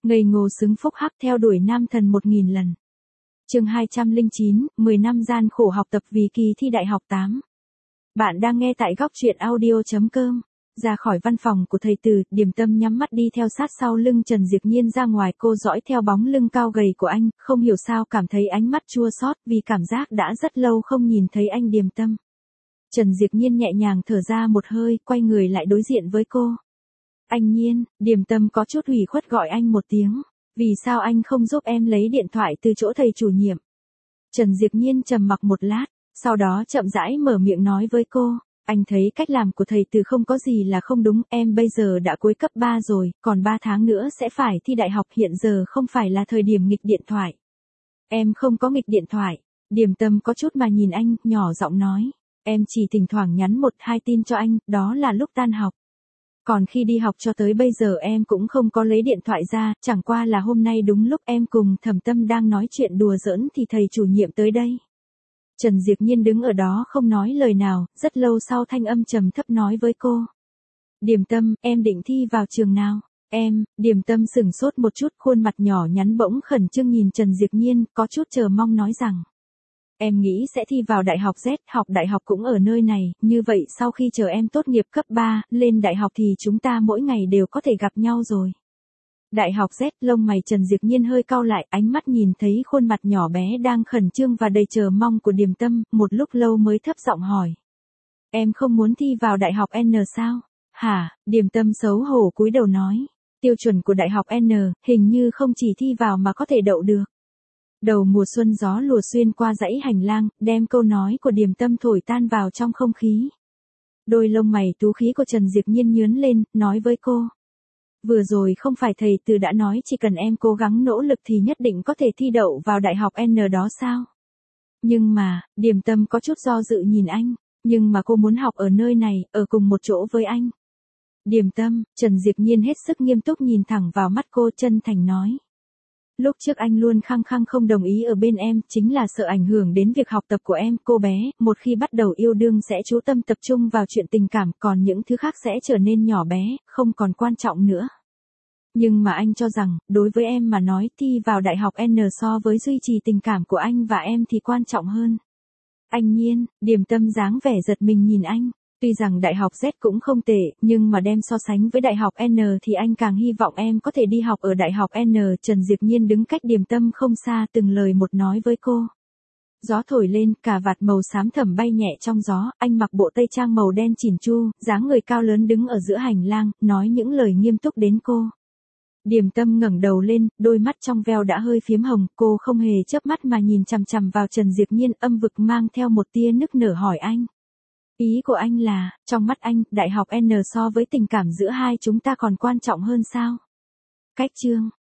Ngây ngô xứng phúc hắc theo đuổi nam thần 1000 lần. Chương 209, 10 năm gian khổ học tập vì kỳ thi đại học 8. Bạn đang nghe tại góc truyện audio.com. Ra khỏi văn phòng của thầy Từ, Điềm Tâm nhắm mắt đi theo sát sau lưng Trần Diệp Nhiên ra ngoài, cô dõi theo bóng lưng cao gầy của anh, không hiểu sao cảm thấy ánh mắt chua xót vì cảm giác đã rất lâu không nhìn thấy anh. Điềm Tâm. Trần Diệp Nhiên nhẹ nhàng thở ra một hơi, quay người lại đối diện với cô. Anh Nhiên, Điềm Tâm có chút ủy khuất gọi anh một tiếng. Vì sao anh không giúp em lấy điện thoại từ chỗ thầy chủ nhiệm? Trần Diệp Nhiên trầm mặc một lát, sau đó chậm rãi mở miệng nói với cô. Anh thấy cách làm của thầy Từ không có gì là không đúng, em bây giờ đã cuối cấp 3 rồi, còn 3 tháng nữa sẽ phải thi đại học, hiện giờ không phải là thời điểm nghịch điện thoại. Em không có nghịch điện thoại. Điềm Tâm có chút mà nhìn anh, nhỏ giọng nói. Em chỉ thỉnh thoảng nhắn 1-2 tin cho anh, đó là lúc tan học. Còn khi đi học cho tới bây giờ em cũng không có lấy điện thoại ra, chẳng qua là hôm nay đúng lúc em cùng Thẩm Tâm đang nói chuyện đùa giỡn thì thầy chủ nhiệm tới đây. Trần Diệp Nhiên đứng ở đó không nói lời nào, rất lâu sau thanh âm trầm thấp nói với cô. Điềm Tâm, em định thi vào trường nào? Điềm Tâm sửng sốt một chút, khuôn mặt nhỏ nhắn bỗng khẩn trương nhìn Trần Diệp Nhiên, có chút chờ mong nói rằng. Em nghĩ sẽ thi vào đại học Z, học đại học cũng ở nơi này, như vậy sau khi chờ em tốt nghiệp cấp 3, lên đại học thì chúng ta mỗi ngày đều có thể gặp nhau rồi. Đại học Z, lông mày Trần Diệp Nhiên hơi cau lại, ánh mắt nhìn thấy khuôn mặt nhỏ bé đang khẩn trương và đầy chờ mong của Điềm Tâm, một lúc lâu mới thấp giọng hỏi. Em không muốn thi vào đại học N sao? Hả? Điềm Tâm xấu hổ cúi đầu nói. Tiêu chuẩn của đại học N, hình như không chỉ thi vào mà có thể đậu được. Đầu mùa xuân gió lùa xuyên qua dãy hành lang, đem câu nói của Điềm Tâm thổi tan vào trong không khí. Đôi lông mày tú khí của Trần Diệp Nhiên nhướng lên, nói với cô. Vừa rồi không phải thầy Từ đã nói chỉ cần em cố gắng nỗ lực thì nhất định có thể thi đậu vào đại học N đó sao? Nhưng mà, Điềm Tâm có chút do dự nhìn anh, nhưng mà cô muốn học ở nơi này, ở cùng một chỗ với anh. Điềm Tâm, Trần Diệp Nhiên hết sức nghiêm túc nhìn thẳng vào mắt cô, chân thành nói. Lúc trước anh luôn khăng khăng không đồng ý ở bên em, chính là sợ ảnh hưởng đến việc học tập của em. Cô bé, một khi bắt đầu yêu đương sẽ chú tâm tập trung vào chuyện tình cảm, còn những thứ khác sẽ trở nên nhỏ bé, không còn quan trọng nữa. Nhưng mà anh cho rằng, đối với em mà nói, thi vào đại học N so với duy trì tình cảm của anh và em thì quan trọng hơn. Anh Nhiên, Điềm Tâm dáng vẻ giật mình nhìn anh. Tuy rằng đại học Z cũng không tệ, nhưng mà đem so sánh với đại học N thì anh càng hy vọng em có thể đi học ở đại học N. Trần Diệp Nhiên đứng cách Điềm Tâm không xa, từng lời một nói với cô. Gió thổi lên, cà vạt màu xám thẫm bay nhẹ trong gió, anh mặc bộ tây trang màu đen chỉn chu, dáng người cao lớn đứng ở giữa hành lang, nói những lời nghiêm túc đến cô. Điềm Tâm ngẩng đầu lên, đôi mắt trong veo đã hơi phiếm hồng, cô không hề chớp mắt mà nhìn chằm chằm vào Trần Diệp Nhiên, âm vực mang theo một tia nức nở hỏi anh. Ý của anh là, trong mắt anh, đại học N so với tình cảm giữa hai chúng ta còn quan trọng hơn sao? Cách chương.